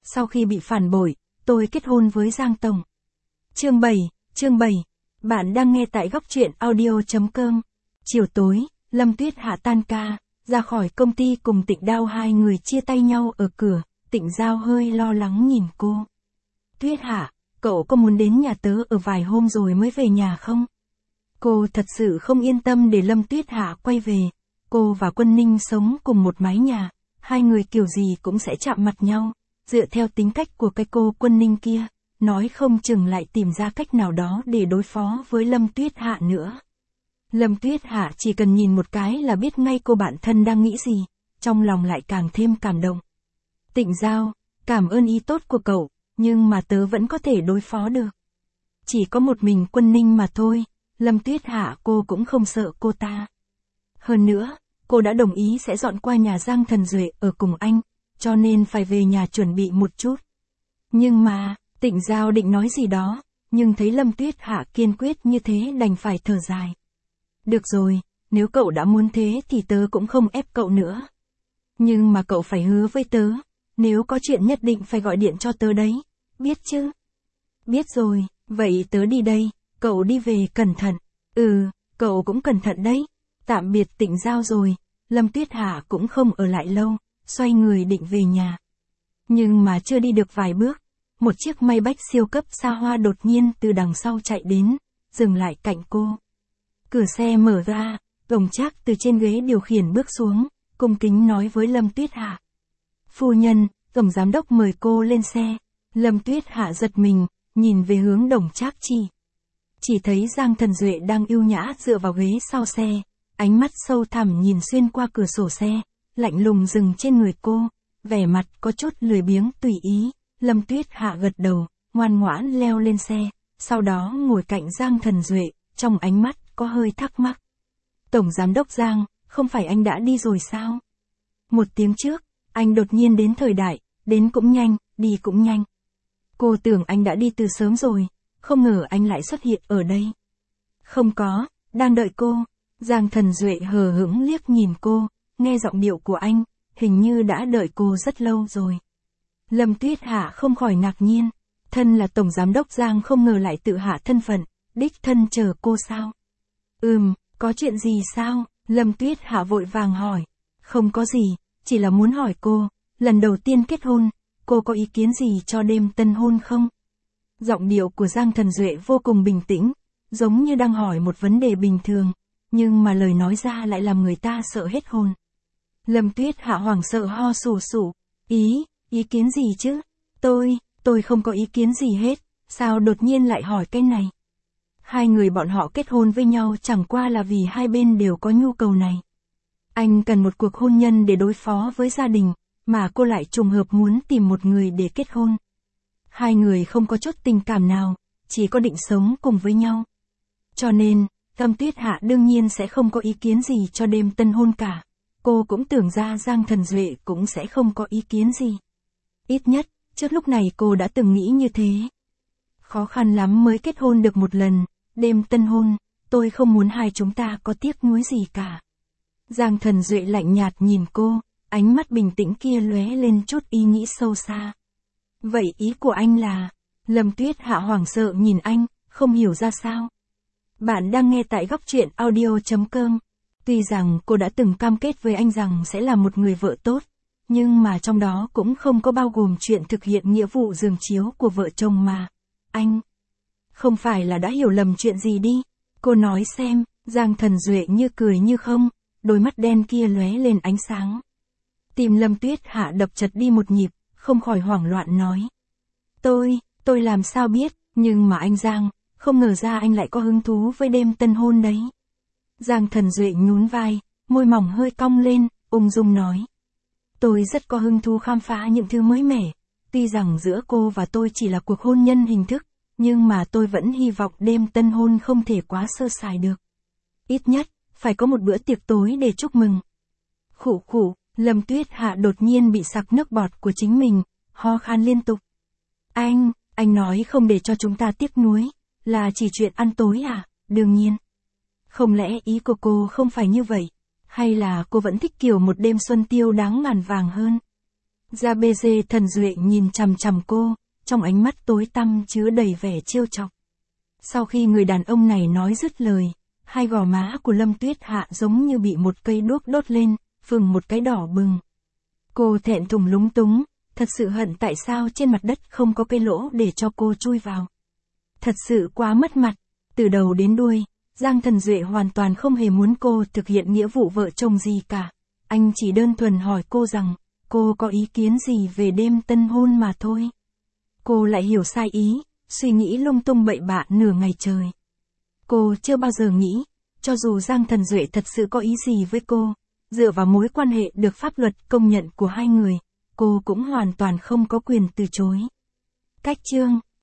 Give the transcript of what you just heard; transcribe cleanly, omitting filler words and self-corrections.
Sau khi bị phản bội, tôi kết hôn với Giang Tổng. Chương 7. Bạn đang nghe tại góc truyện audio.com. Chiều tối, Lâm Tuyết Hạ tan ca, ra khỏi công ty cùng Tịnh Đao, hai người chia tay nhau ở cửa. Tịnh Giao hơi lo lắng nhìn cô. Tuyết Hạ, cậu có muốn đến nhà tớ ở vài hôm rồi mới về nhà không? Cô thật sự không yên tâm để Lâm Tuyết Hạ quay về. Cô và Quân Ninh sống cùng một mái nhà, hai người kiểu gì cũng sẽ chạm mặt nhau. Dựa theo tính cách của cái cô Quân Ninh kia, nói không chừng lại tìm ra cách nào đó để đối phó với Lâm Tuyết Hạ nữa. Lâm Tuyết Hạ chỉ cần nhìn một cái là biết ngay cô bạn thân đang nghĩ gì, trong lòng lại càng thêm cảm động. Tịnh Giao, cảm ơn ý tốt của cậu, nhưng mà tớ vẫn có thể đối phó được. Chỉ có một mình Quân Ninh mà thôi, Lâm Tuyết Hạ cô cũng không sợ cô ta. Hơn nữa, cô đã đồng ý sẽ dọn qua nhà Giang Thần Duệ ở cùng anh, cho nên phải về nhà chuẩn bị một chút. Nhưng mà, Tịnh Giao định nói gì đó, nhưng thấy Lâm Tuyết Hạ kiên quyết như thế đành phải thở dài. Được rồi, nếu cậu đã muốn thế thì tớ cũng không ép cậu nữa. Nhưng mà cậu phải hứa với tớ, nếu có chuyện nhất định phải gọi điện cho tớ đấy, biết chứ? Biết rồi, vậy tớ đi đây, cậu đi về cẩn thận. Cậu cũng cẩn thận đấy. Tạm biệt Tịnh Giao rồi, Lâm Tuyết Hạ cũng không ở lại lâu, xoay người định về nhà. Nhưng mà chưa đi được vài bước, một chiếc Maybach siêu cấp xa hoa đột nhiên từ đằng sau chạy đến, dừng lại cạnh cô. Cửa xe mở ra, Tổng Trác từ trên ghế điều khiển bước xuống, cung kính nói với Lâm Tuyết Hạ. Phu nhân, Tổng Giám đốc mời cô lên xe. Lâm Tuyết Hạ giật mình, nhìn về hướng Đồng Trác chỉ thấy Giang Thần Duệ đang ưu nhã dựa vào ghế sau xe, ánh mắt sâu thẳm nhìn xuyên qua cửa sổ xe, lạnh lùng dừng trên người cô, vẻ mặt có chút lười biếng tùy ý. Lâm Tuyết Hạ gật đầu, ngoan ngoãn leo lên xe, sau đó ngồi cạnh Giang Thần Duệ, trong ánh mắt có hơi thắc mắc. Tổng Giám đốc Giang, không phải anh đã đi rồi sao? Một tiếng trước, anh đột nhiên đến Thời Đại, đến cũng nhanh, đi cũng nhanh. Cô tưởng anh đã đi từ sớm rồi, không ngờ anh lại xuất hiện ở đây. Không có, đang đợi cô. Giang Thần Duệ hờ hững liếc nhìn cô, nghe giọng điệu của anh, hình như đã đợi cô rất lâu rồi. Lâm Tuyết Hạ không khỏi ngạc nhiên, thân là Tổng Giám đốc Giang không ngờ lại tự hạ thân phận, đích thân chờ cô sao? Có chuyện gì sao? Lâm Tuyết Hạ vội vàng hỏi. Không có gì, chỉ là muốn hỏi cô, lần đầu tiên kết hôn, cô có ý kiến gì cho đêm tân hôn không? Giọng điệu của Giang Thần Duệ vô cùng bình tĩnh, giống như đang hỏi một vấn đề bình thường, nhưng mà lời nói ra lại làm người ta sợ hết hồn. Lâm Tuyết Hạ hoảng sợ ho sù sù. Ý kiến gì chứ? Tôi không có ý kiến gì hết, sao đột nhiên lại hỏi cái này? Hai người bọn họ kết hôn với nhau chẳng qua là vì hai bên đều có nhu cầu này. Anh cần một cuộc hôn nhân để đối phó với gia đình, mà cô lại trùng hợp muốn tìm một người để kết hôn. Hai người không có chút tình cảm nào, chỉ có định sống cùng với nhau. Cho nên, Lâm Tuyết Hạ đương nhiên sẽ không có ý kiến gì cho đêm tân hôn cả. Cô cũng tưởng ra Giang Thần Duệ cũng sẽ không có ý kiến gì. Ít nhất, trước lúc này cô đã từng nghĩ như thế. Khó khăn lắm mới kết hôn được một lần, đêm tân hôn, tôi không muốn hai chúng ta có tiếc nuối gì cả. Giang Thần Duệ lạnh nhạt nhìn cô, ánh mắt bình tĩnh kia lóe lên chút ý nghĩ sâu xa. Vậy ý của anh là? Lâm Tuyết Hạ hoảng sợ nhìn anh, không hiểu ra sao. Bạn đang nghe tại góc truyện audio.com. Tuy rằng cô đã từng cam kết với anh rằng sẽ là một người vợ tốt, nhưng mà trong đó cũng không có bao gồm chuyện thực hiện nghĩa vụ giường chiếu của vợ chồng mà. Anh không phải là đã hiểu lầm chuyện gì đi? Cô nói xem. Giang Thần Duệ như cười như không, đôi mắt đen kia lóe lên ánh sáng. Tim Lâm Tuyết Hạ đập chật đi một nhịp, không khỏi hoảng loạn nói. Tôi làm sao biết, nhưng mà anh Giang, không ngờ ra anh lại có hứng thú với đêm tân hôn đấy. Giang Thần Duệ nhún vai, môi mỏng hơi cong lên, ung dung nói. Tôi rất có hứng thú khám phá những thứ mới mẻ, tuy rằng giữa cô và tôi chỉ là cuộc hôn nhân hình thức, nhưng mà tôi vẫn hy vọng đêm tân hôn không thể quá sơ sài được. Ít nhất, phải có một bữa tiệc tối để chúc mừng. Khụ khụ, Lâm Tuyết Hạ đột nhiên bị sặc nước bọt của chính mình, ho khan liên tục. Anh nói không để cho chúng ta tiếc nuối, là chỉ chuyện ăn tối à? Đương nhiên. Không lẽ ý của cô không phải như vậy? Hay là cô vẫn thích kiểu một đêm xuân tiêu đáng ngàn vàng hơn? Gia BG Thần Duệ nhìn chằm chằm cô, trong ánh mắt tối tăm chứa đầy vẻ trêu chọc. Sau khi người đàn ông này nói dứt lời, hai gò má của Lâm Tuyết Hạ giống như bị một cây đuốc đốt lên, phừng một cái đỏ bừng. Cô thẹn thùng lúng túng, thật sự hận tại sao trên mặt đất không có cái lỗ để cho cô chui vào. Thật sự quá mất mặt, từ đầu đến đuôi, Giang Thần Duệ hoàn toàn không hề muốn cô thực hiện nghĩa vụ vợ chồng gì cả. Anh chỉ đơn thuần hỏi cô rằng, cô có ý kiến gì về đêm tân hôn mà thôi. Cô lại hiểu sai ý, suy nghĩ lung tung bậy bạ nửa ngày trời. Cô chưa bao giờ nghĩ, cho dù Giang Thần Duệ thật sự có ý gì với cô, dựa vào mối quan hệ được pháp luật công nhận của hai người, cô cũng hoàn toàn không có quyền từ chối. Cách chương